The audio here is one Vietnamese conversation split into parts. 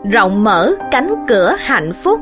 rộng mở cánh cửa hạnh phúc.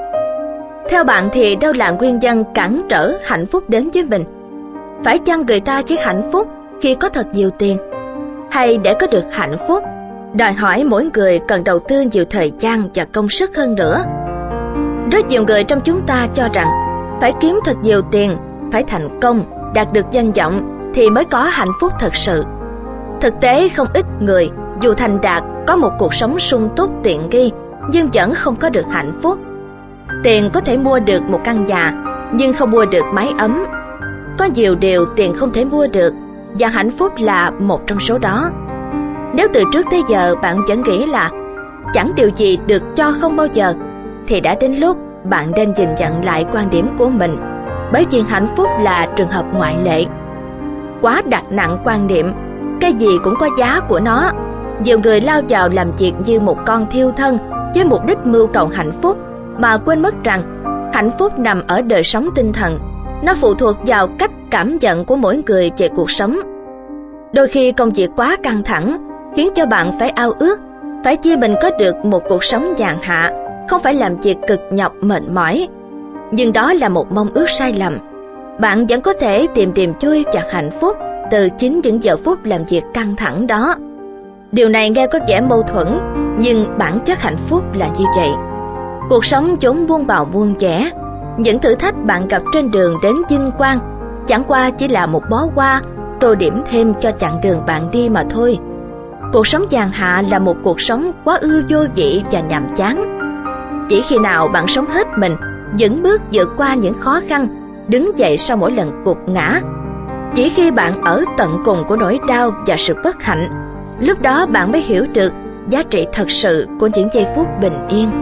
Theo bạn thì đâu là nguyên nhân cản trở hạnh phúc đến với mình? Phải chăng người ta chỉ hạnh phúc khi có thật nhiều tiền? Hay để có được hạnh phúc, đòi hỏi mỗi người cần đầu tư nhiều thời gian và công sức hơn nữa? Rất nhiều người trong chúng ta cho rằng phải kiếm thật nhiều tiền, phải thành công, đạt được danh vọng thì mới có hạnh phúc thật sự. Thực tế không ít người dù thành đạt, có một cuộc sống sung túc tiện nghi nhưng vẫn không có được hạnh phúc. Tiền có thể mua được một căn nhà nhưng không mua được mái ấm. Có nhiều điều tiền không thể mua được và hạnh phúc là một trong số đó. Nếu từ trước tới giờ bạn vẫn nghĩ là chẳng điều gì được cho không bao giờ, thì đã đến lúc bạn nên nhìn nhận lại quan điểm của mình, bởi vì hạnh phúc là trường hợp ngoại lệ. Quá đặt nặng quan niệm cái gì cũng có giá của nó. Nhiều người lao vào làm việc như một con thiêu thân với mục đích mưu cầu hạnh phúc, mà quên mất rằng hạnh phúc nằm ở đời sống tinh thần. Nó phụ thuộc vào cách cảm nhận của mỗi người về cuộc sống. Đôi khi công việc quá căng thẳng khiến cho bạn phải ao ước, phải chia mình có được một cuộc sống nhàn hạ, không phải làm việc cực nhọc mệt mỏi. Nhưng đó là một mong ước sai lầm. Bạn vẫn có thể tìm niềm vui và hạnh phúc từ chính những giờ phút làm việc căng thẳng đó. Điều này nghe có vẻ mâu thuẫn, nhưng bản chất hạnh phúc là như vậy. Cuộc sống vốn muôn bào muôn vẻ. Những thử thách bạn gặp trên đường đến vinh quang chẳng qua chỉ là một bó hoa tô điểm thêm cho chặng đường bạn đi mà thôi. Cuộc sống nhàn hạ là một cuộc sống quá ư vô vị và nhàm chán. Chỉ khi nào bạn sống hết mình, vững bước vượt qua những khó khăn, đứng dậy sau mỗi lần gục ngã, chỉ khi bạn ở tận cùng của nỗi đau và sự bất hạnh, lúc đó bạn mới hiểu được giá trị thật sự của những giây phút bình yên.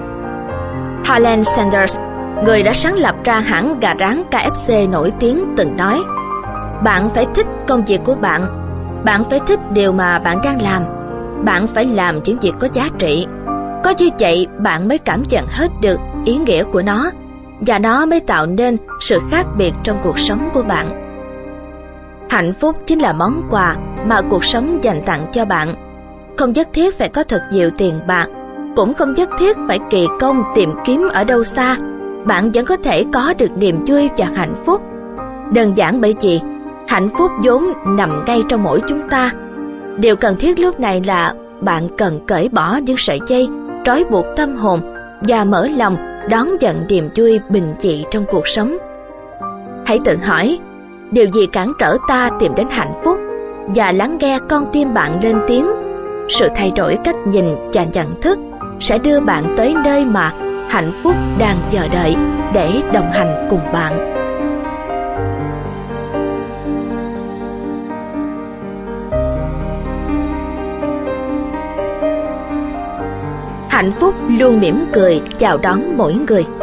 Harlan Sanders, người đã sáng lập ra hãng gà rán KFC nổi tiếng, từng nói: bạn phải thích công việc của bạn, bạn phải thích điều mà bạn đang làm, bạn phải làm những việc có giá trị. Có như vậy bạn mới cảm nhận hết được ý nghĩa của nó, và nó mới tạo nên sự khác biệt trong cuộc sống của bạn. Hạnh phúc chính là món quà mà cuộc sống dành tặng cho bạn. Không nhất thiết phải có thật nhiều tiền bạc, cũng không nhất thiết phải kỳ công tìm kiếm ở đâu xa. Bạn vẫn có thể có được niềm vui và hạnh phúc. Đơn giản bởi vì hạnh phúc vốn nằm ngay trong mỗi chúng ta. Điều cần thiết lúc này là bạn cần cởi bỏ những sợi dây trói buộc tâm hồn và mở lòng đón nhận niềm vui bình dị trong cuộc sống. Hãy tự hỏi, điều gì cản trở ta tìm đến hạnh phúc, và lắng nghe con tim bạn lên tiếng. Sự thay đổi cách nhìn và nhận thức sẽ đưa bạn tới nơi mà hạnh phúc đang chờ đợi để đồng hành cùng bạn. Hạnh phúc luôn mỉm cười chào đón mỗi người.